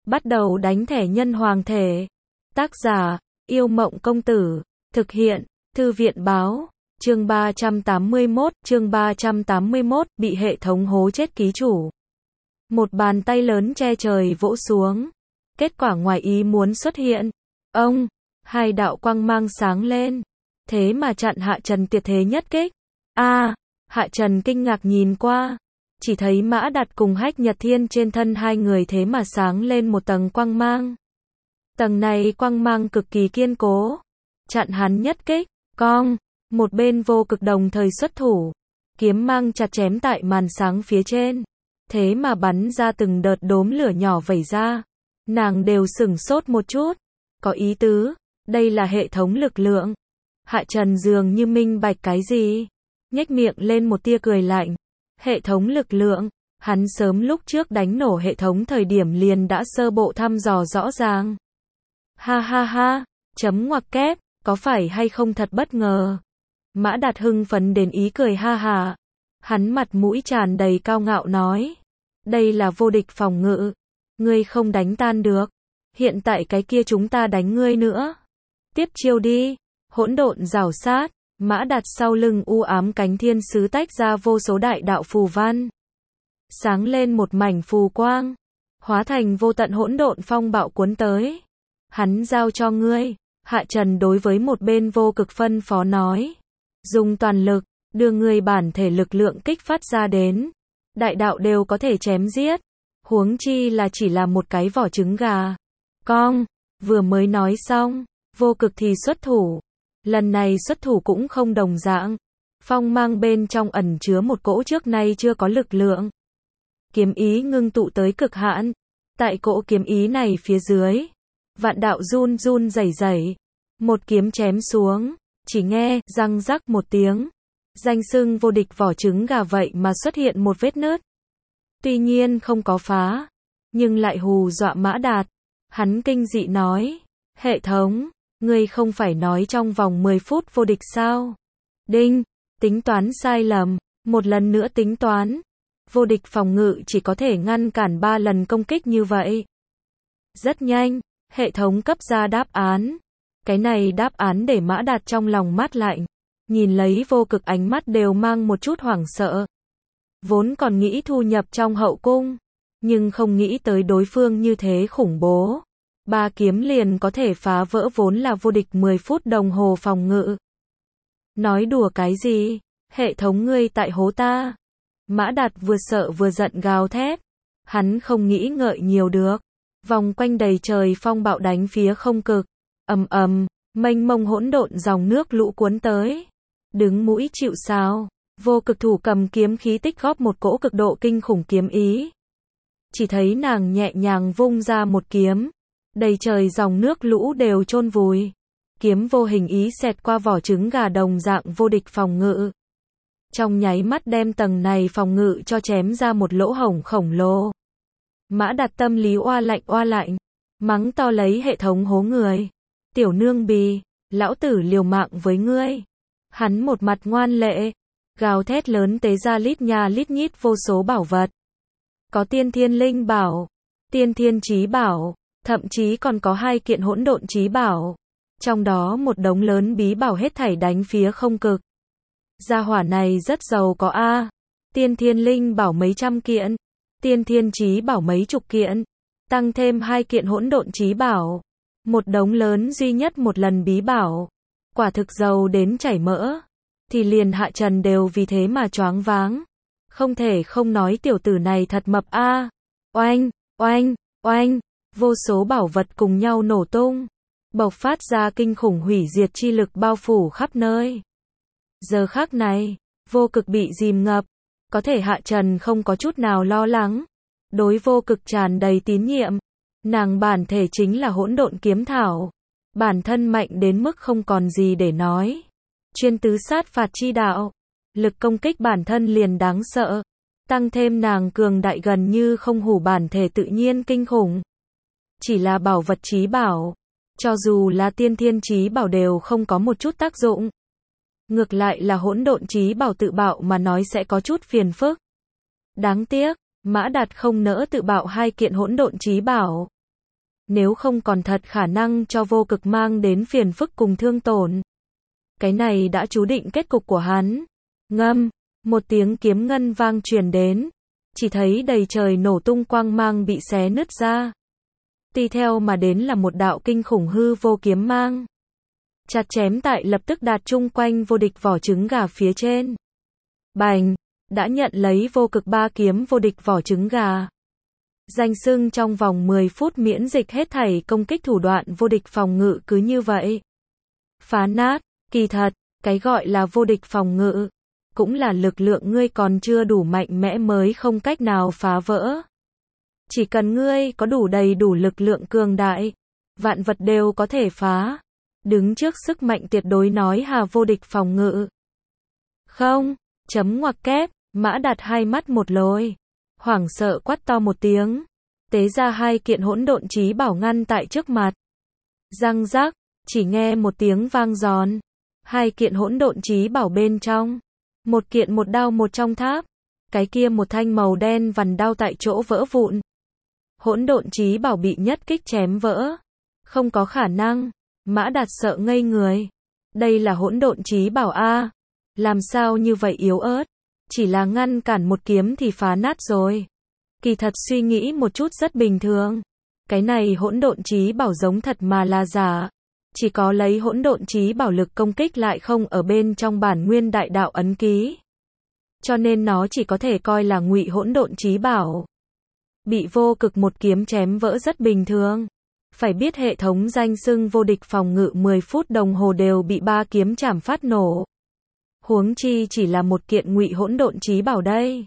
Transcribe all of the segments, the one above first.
Bắt đầu đánh thẻ nhân hoàng thể. Tác giả, Yêu Mộng Công Tử. Thực hiện, Thư viện Báo. Chương 381, bị hệ thống hố chết ký chủ. Một bàn tay lớn che trời vỗ xuống. Kết quả ngoài ý muốn xuất hiện. Ông, hai đạo quang mang sáng lên. Thế mà chặn Hạ Trần tuyệt thế nhất kích. Hạ Trần kinh ngạc nhìn qua. Chỉ thấy Mã Đạt cùng Hách Nhật Thiên trên thân hai người thế mà sáng lên một tầng quang mang. Tầng này quang mang cực kỳ kiên cố. Chặn hắn nhất kích. Cong, một bên Vô Cực đồng thời xuất thủ. Kiếm mang chặt chém tại màn sáng phía trên. Thế mà bắn ra từng đợt đốm lửa nhỏ vẩy ra. Nàng đều sửng sốt một chút. Có ý tứ, đây là hệ thống lực lượng. Hạ Trần dường như minh bạch cái gì. Nhếch miệng lên một tia cười lạnh. Hệ thống lực lượng, hắn sớm lúc trước đánh nổ hệ thống thời điểm liền đã sơ bộ thăm dò rõ ràng. Ha ha ha, chấm ngoặc kép, có phải hay không thật bất ngờ. Mã Đạt hưng phấn đến ý cười ha ha. Hắn mặt mũi tràn đầy cao ngạo nói. Đây là vô địch phòng ngự. Ngươi không đánh tan được. Hiện tại cái kia chúng ta đánh ngươi nữa. Tiếp chiêu đi. Hỗn độn rảo sát. Mã Đạt sau lưng u ám cánh thiên sứ tách ra vô số đại đạo phù văn. Sáng lên một mảnh phù quang. Hóa thành vô tận hỗn độn phong bạo cuốn tới. Hắn giao cho ngươi. Hạ Trần đối với một bên Vô Cực phân phó nói. Dùng toàn lực, đưa ngươi bản thể lực lượng kích phát ra đến. Đại đạo đều có thể chém giết. Huống chi là chỉ là một cái vỏ trứng gà. Cong, vừa mới nói xong, Vô Cực thì xuất thủ. Lần này xuất thủ cũng không đồng dạng. Phong mang bên trong ẩn chứa một cỗ trước nay chưa có lực lượng. Kiếm ý ngưng tụ tới cực hạn. Tại cỗ kiếm ý này phía dưới, vạn đạo run run rẩy rẩy. Một kiếm chém xuống, chỉ nghe răng rắc một tiếng. Danh xưng vô địch vỏ trứng gà vậy mà xuất hiện một vết nứt. Tuy nhiên không có phá, nhưng lại hù dọa Mã Đạt. Hắn kinh dị nói, hệ thống, ngươi không phải nói trong vòng 10 phút vô địch sao? Đinh, tính toán sai lầm, một lần nữa tính toán. Vô địch phòng ngự chỉ có thể ngăn cản 3 lần công kích như vậy. Rất nhanh, hệ thống cấp ra đáp án. Cái này đáp án để Mã Đạt trong lòng mát lạnh. Nhìn lấy Vô Cực ánh mắt đều mang một chút hoảng sợ. Vốn còn nghĩ thu nhập trong hậu cung, nhưng không nghĩ tới đối phương như thế khủng bố. 3 kiếm liền có thể phá vỡ vốn là vô địch 10 phút đồng hồ phòng ngự. Nói đùa cái gì? Hệ thống ngươi tại hố ta. Mã Đạt vừa sợ vừa giận gào thét. Hắn không nghĩ ngợi nhiều được. Vòng quanh đầy trời phong bạo đánh phía không cực. Ầm ầm, mênh mông hỗn độn dòng nước lũ cuốn tới. Đứng mũi chịu sào. Vô Cực thủ cầm kiếm khí tích góp một cỗ cực độ kinh khủng kiếm ý. Chỉ thấy nàng nhẹ nhàng vung ra một kiếm. Đầy trời dòng nước lũ đều chôn vùi. Kiếm vô hình ý xẹt qua vỏ trứng gà đồng dạng vô địch phòng ngự. Trong nháy mắt đem tầng này phòng ngự cho chém ra một lỗ hổng khổng lồ. Mã Đạt tâm lý oa lạnh, mắng to lấy hệ thống hố người. Tiểu nương bì, lão tử liều mạng với ngươi. Hắn một mặt ngoan lệ, gào thét lớn tế ra lít nha lít nhít vô số bảo vật. Có tiên thiên linh bảo, tiên thiên chí bảo, thậm chí còn có 2 kiện hỗn độn chí bảo. Trong đó một đống lớn bí bảo hết thảy đánh phía không cực. Gia hỏa này rất giàu có a. Tiên thiên linh bảo mấy trăm kiện, tiên thiên chí bảo mấy chục kiện, tăng thêm 2 kiện hỗn độn chí bảo. Một đống lớn duy nhất một lần bí bảo. Quả thực giàu đến chảy mỡ. Thì liền Hạ Trần đều vì thế mà choáng váng. Không thể không nói tiểu tử này thật mập a. Oanh, oanh, oanh, vô số bảo vật cùng nhau nổ tung, bộc phát ra kinh khủng hủy diệt chi lực bao phủ khắp nơi. Giờ khắc này, Vô Cực bị dìm ngập, có thể Hạ Trần không có chút nào lo lắng. Đối Vô Cực tràn đầy tín nhiệm. Nàng bản thể chính là hỗn độn kiếm thảo. Bản thân mạnh đến mức không còn gì để nói. Chuyên tứ sát phạt chi đạo. Lực công kích bản thân liền đáng sợ. Tăng thêm nàng cường đại gần như không hủ bản thể tự nhiên kinh khủng. Chỉ là bảo vật chí bảo. Cho dù là tiên thiên chí bảo đều không có một chút tác dụng. Ngược lại là hỗn độn chí bảo tự bạo mà nói sẽ có chút phiền phức. Đáng tiếc, Mã Đạt không nỡ tự bạo 2 kiện hỗn độn chí bảo. nếu không còn thật khả năng cho vô cực mang đến phiền phức cùng thương tổn. Cái này đã chú định kết cục của hắn. Ngâm, một tiếng kiếm ngân vang truyền đến, chỉ thấy đầy trời nổ tung quang mang bị xé nứt ra. Tùy theo mà đến là một đạo kinh khủng hư vô kiếm mang. Chặt chém tại lập tức đạt chung quanh vô địch vỏ trứng gà phía trên. Bành, đã nhận lấy vô cực ba kiếm vô địch vỏ trứng gà. Danh xưng trong vòng 10 phút miễn dịch hết thảy công kích thủ đoạn vô địch phòng ngự cứ như vậy. Phá nát, kỳ thật, cái gọi là vô địch phòng ngự, cũng là lực lượng ngươi còn chưa đủ mạnh mẽ mới không cách nào phá vỡ. Chỉ cần ngươi có đầy đủ lực lượng cường đại, vạn vật đều có thể phá. Đứng trước sức mạnh tuyệt đối nói hà vô địch phòng ngự. Không, chấm ngoặc kép, Mã Đạt hai mắt một lồi, hoảng sợ quát to một tiếng, tế ra hai kiện hỗn độn chí bảo ngăn tại trước mặt. Răng rắc, chỉ nghe một tiếng vang giòn, hai kiện hỗn độn chí bảo bên trong, một kiện một đao một trong tháp, cái kia một thanh màu đen vằn đao tại chỗ vỡ vụn. Hỗn độn chí bảo bị nhất kích chém vỡ, không có khả năng. Mã Đạt sợ ngây người. Đây là hỗn độn chí bảo a, làm sao như vậy yếu ớt, chỉ là ngăn cản một kiếm thì phá nát rồi. Kỳ thật suy nghĩ một chút rất bình thường. Cái này hỗn độn chí bảo giống thật mà là giả. Chỉ có lấy hỗn độn chí bảo lực công kích lại không ở bên trong bản nguyên đại đạo ấn ký. Cho nên nó chỉ có thể coi là ngụy hỗn độn chí bảo. Bị vô cực một kiếm chém vỡ rất bình thường. Phải biết hệ thống danh xưng vô địch phòng ngự 10 phút đồng hồ đều bị ba kiếm chảm phát nổ. Huống chi chỉ là một kiện ngụy hỗn độn chí bảo đây.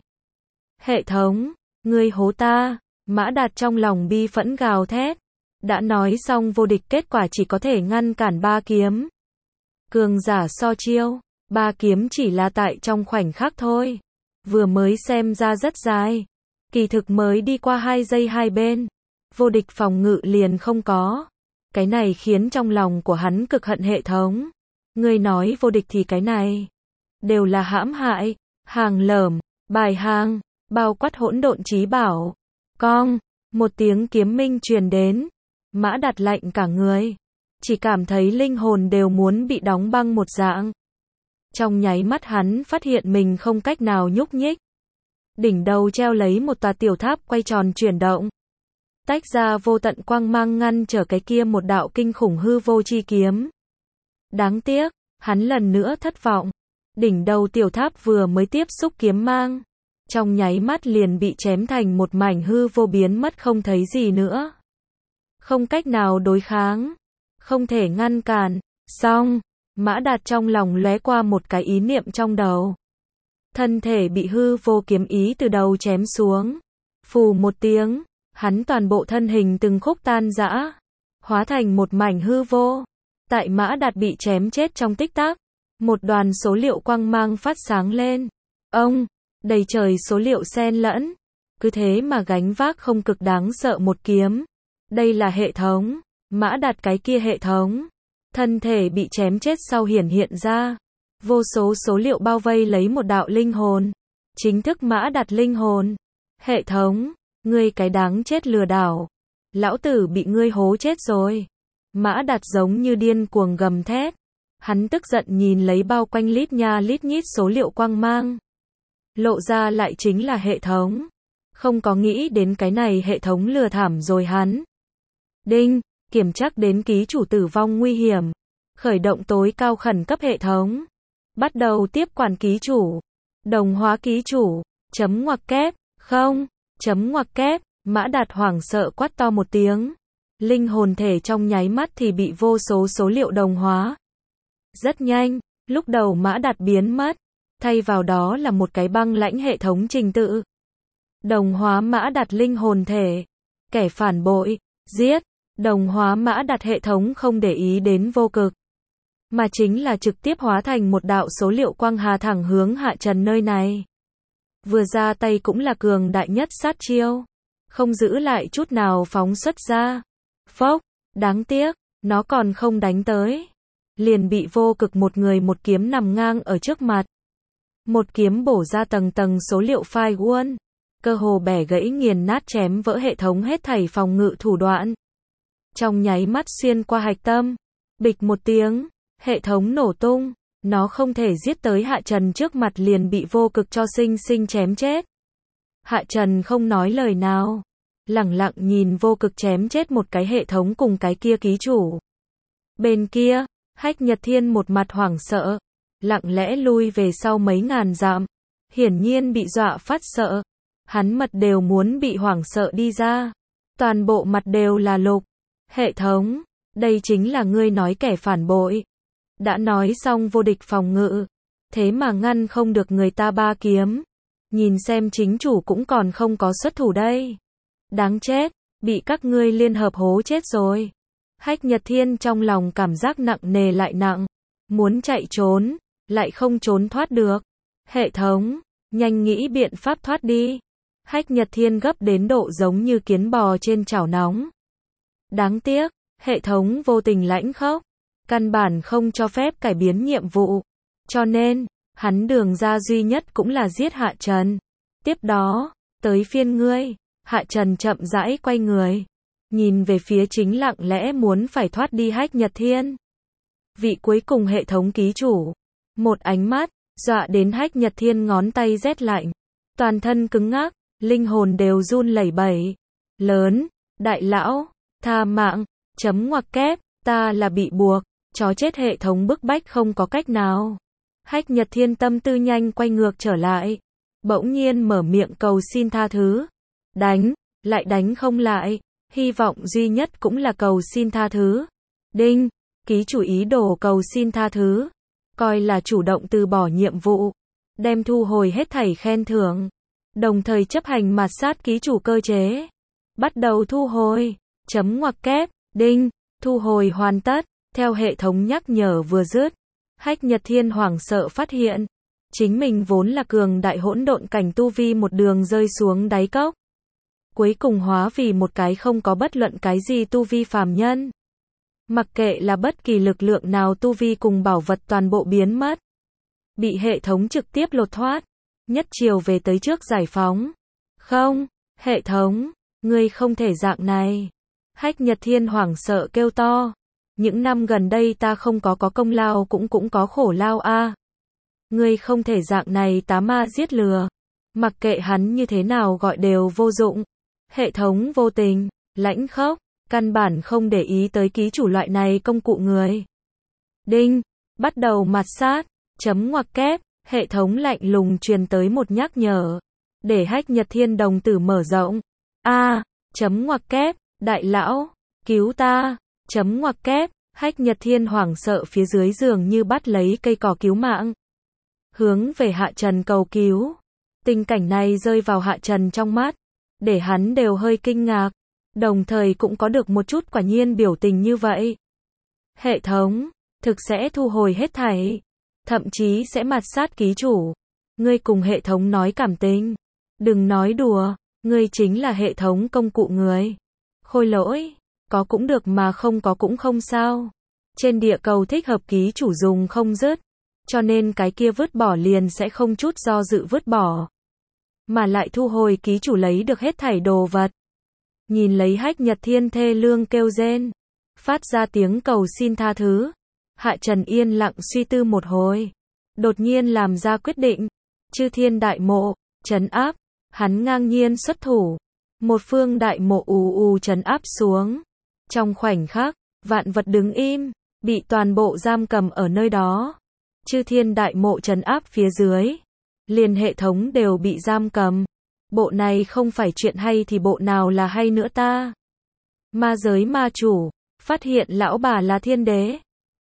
Hệ thống, ngươi hố ta, Mã Đạt trong lòng bi phẫn gào thét. Đã nói xong vô địch kết quả chỉ có thể ngăn cản ba kiếm. Cường giả so chiêu, ba kiếm chỉ là tại trong khoảnh khắc thôi. Vừa mới xem ra rất dài. Kỳ thực mới đi qua 2 giây hai bên. Vô địch phòng ngự liền không có. Cái này khiến trong lòng của hắn cực hận hệ thống. Ngươi nói vô địch thì cái này đều là hãm hại, hàng lởm, bài hàng, bao quát hỗn độn chí bảo. Cong, một tiếng kiếm minh truyền đến. Mã Đạt lạnh cả người, chỉ cảm thấy linh hồn đều muốn bị đóng băng một dạng. Trong nháy mắt hắn phát hiện mình không cách nào nhúc nhích. Đỉnh đầu treo lấy một tòa tiểu tháp quay tròn chuyển động. Tách ra vô tận quang mang ngăn trở cái kia một đạo kinh khủng hư vô chi kiếm. Đáng tiếc, hắn lần nữa thất vọng. Đỉnh đầu tiểu tháp vừa mới tiếp xúc kiếm mang, trong nháy mắt liền bị chém thành một mảnh hư vô biến mất không thấy gì nữa. Không cách nào đối kháng, không thể ngăn cản. Xong, Mã Đạt trong lòng lóe qua một cái ý niệm trong đầu. Thân thể bị hư vô kiếm ý từ đầu chém xuống. Phù một tiếng, hắn toàn bộ thân hình từng khúc tan rã, hóa thành một mảnh hư vô. Tại Mã Đạt bị chém chết trong tích tắc, một đoàn số liệu quang mang phát sáng lên. Ông, đầy trời số liệu xen lẫn, cứ thế mà gánh vác không cực đáng sợ một kiếm. Đây là hệ thống, Mã Đạt cái kia hệ thống. Thân thể bị chém chết sau hiển hiện ra. Vô số số liệu bao vây lấy một đạo linh hồn. Chính thức Mã Đạt linh hồn. Hệ thống, ngươi cái đáng chết lừa đảo. Lão tử bị ngươi hố chết rồi. Mã Đạt giống như điên cuồng gầm thét. Hắn tức giận nhìn lấy bao quanh lít nha lít nhít số liệu quang mang. Lộ ra lại chính là hệ thống. Không có nghĩ đến cái này hệ thống lừa thảm rồi hắn. Đinh, kiểm tra đến ký chủ tử vong nguy hiểm. Khởi động tối cao khẩn cấp hệ thống. Bắt đầu tiếp quản ký chủ. Đồng hóa ký chủ. Chấm ngoặc kép. Không. Chấm ngoặc kép. Mã Đạt hoảng sợ quát to một tiếng. Linh hồn thể trong nháy mắt thì bị vô số số liệu đồng hóa. Rất nhanh, lúc đầu Mã Đạt biến mất. Thay vào đó là một cái băng lãnh hệ thống trình tự. Đồng hóa Mã Đạt linh hồn thể. Kẻ phản bội. Giết. Đồng hóa Mã Đạt hệ thống không để ý đến vô cực. Mà chính là trực tiếp hóa thành một đạo số liệu quang hà thẳng hướng hạ trần nơi này. Vừa ra tay cũng là cường đại nhất sát chiêu. Không giữ lại chút nào phóng xuất ra. Phốc, đáng tiếc, nó còn không đánh tới. Liền bị vô cực một người một kiếm nằm ngang ở trước mặt. Một kiếm bổ ra tầng tầng số liệu firewall. Cơ hồ bẻ gãy nghiền nát chém vỡ hệ thống hết thảy phòng ngự thủ đoạn. trong nháy mắt xuyên qua hạch tâm. Bịch một tiếng, hệ thống nổ tung, nó không thể giết tới Hạ Trần trước mặt liền bị vô cực cho sinh sinh chém chết. Hạ Trần không nói lời nào, lẳng lặng nhìn vô cực chém chết một cái hệ thống cùng cái kia ký chủ. Bên kia, Hách Nhật Thiên một mặt hoảng sợ, lặng lẽ lui về sau mấy ngàn dặm, hiển nhiên bị dọa phát sợ. Hắn mặt đều muốn bị hoảng sợ đi ra, toàn bộ mặt đều là lục. Hệ thống, đây chính là ngươi nói kẻ phản bội. Đã nói xong vô địch phòng ngự, thế mà ngăn không được người ta ba kiếm. Nhìn xem chính chủ cũng còn không có xuất thủ đây. Đáng chết, bị các ngươi liên hợp hố chết rồi. Hách Nhật Thiên trong lòng cảm giác nặng nề lại nặng, muốn chạy trốn, lại không trốn thoát được. Hệ thống, nhanh nghĩ biện pháp thoát đi. Hách Nhật Thiên gấp đến độ giống như kiến bò trên chảo nóng. Đáng tiếc, hệ thống vô tình lãnh khốc, căn bản không cho phép cải biến nhiệm vụ. Cho nên, hắn đường ra duy nhất cũng là giết Hạ Trần. Tiếp đó, tới phiên ngươi. Hạ Trần chậm rãi quay người, nhìn về phía chính lặng lẽ muốn phải thoát đi Hách Nhật Thiên. Vị cuối cùng hệ thống ký chủ. Một ánh mắt, dọa đến Hách Nhật Thiên ngón tay rét lạnh. Toàn thân cứng ngắc, linh hồn đều run lẩy bẩy. Lớn, đại lão, tha mạng, chấm ngoặc kép, ta là bị buộc, chó chết hệ thống bức bách không có cách nào. Hách Nhật Thiên tâm tư nhanh quay ngược trở lại. Bỗng nhiên mở miệng cầu xin tha thứ. Đánh, lại đánh không lại. Hy vọng duy nhất cũng là cầu xin tha thứ. Đinh, ký chủ ý đồ cầu xin tha thứ. Coi là chủ động từ bỏ nhiệm vụ. Đem thu hồi hết thảy khen thưởng. Đồng thời chấp hành mạt sát ký chủ cơ chế. Bắt đầu thu hồi. Chấm ngoặc kép. Đinh, thu hồi hoàn tất. Theo hệ thống nhắc nhở vừa dứt. Hách Nhật Thiên hoảng sợ phát hiện. Chính mình vốn là cường đại hỗn độn cảnh tu vi một đường rơi xuống đáy cốc. Cuối cùng hóa vì một cái không có bất luận cái gì tu vi phàm nhân. Mặc kệ là bất kỳ lực lượng nào tu vi cùng bảo vật toàn bộ biến mất. Bị hệ thống trực tiếp lột thoát. Nhất chiều về tới trước giải phóng. Không, hệ thống, ngươi không thể dạng này. Hách Nhật Thiên hoảng sợ kêu to. Những năm gần đây ta không có công lao cũng có khổ lao a. Ngươi không thể dạng này tá ma giết lừa. Mặc kệ hắn như thế nào gọi đều vô dụng. Hệ thống vô tình, lãnh khốc, căn bản không để ý tới ký chủ loại này công cụ người. Đinh, bắt đầu mạt sát, chấm ngoặc kép, hệ thống lạnh lùng truyền tới một nhắc nhở. Để Hách Nhật Thiên đồng tử mở rộng. Chấm ngoặc kép, đại lão, cứu ta, chấm ngoặc kép, Hách Nhật Thiên hoảng sợ phía dưới giường như bắt lấy cây cỏ cứu mạng. Hướng về Hạ Trần cầu cứu. Tình cảnh này rơi vào Hạ Trần trong mắt. Để hắn đều hơi kinh ngạc. Đồng thời cũng có được một chút quả nhiên biểu tình như vậy. Hệ thống, thực sẽ thu hồi hết thảy. Thậm chí sẽ mạt sát ký chủ. Ngươi cùng hệ thống nói cảm tình. Đừng nói đùa, ngươi chính là hệ thống công cụ người. Khôi lỗi, có cũng được mà không có cũng không sao. Trên địa cầu thích hợp ký chủ dùng không dứt. Cho nên cái kia vứt bỏ liền sẽ không chút do dự vứt bỏ. Mà lại thu hồi ký chủ lấy được hết thảy đồ vật. Nhìn lấy Hách Nhật Thiên thê lương kêu rên. Phát ra tiếng cầu xin tha thứ. Hạ Trần yên lặng suy tư một hồi. Đột nhiên làm ra quyết định. Chư thiên đại mộ, trấn áp. Hắn ngang nhiên xuất thủ. Một phương đại mộ trấn áp xuống. Trong khoảnh khắc, vạn vật đứng im. Bị toàn bộ giam cầm ở nơi đó. Chư thiên đại mộ trấn áp phía dưới. Liền hệ thống đều bị giam cầm. Bộ này không phải chuyện hay thì bộ nào là hay nữa ta. Ma giới ma chủ, phát hiện lão bà là thiên đế.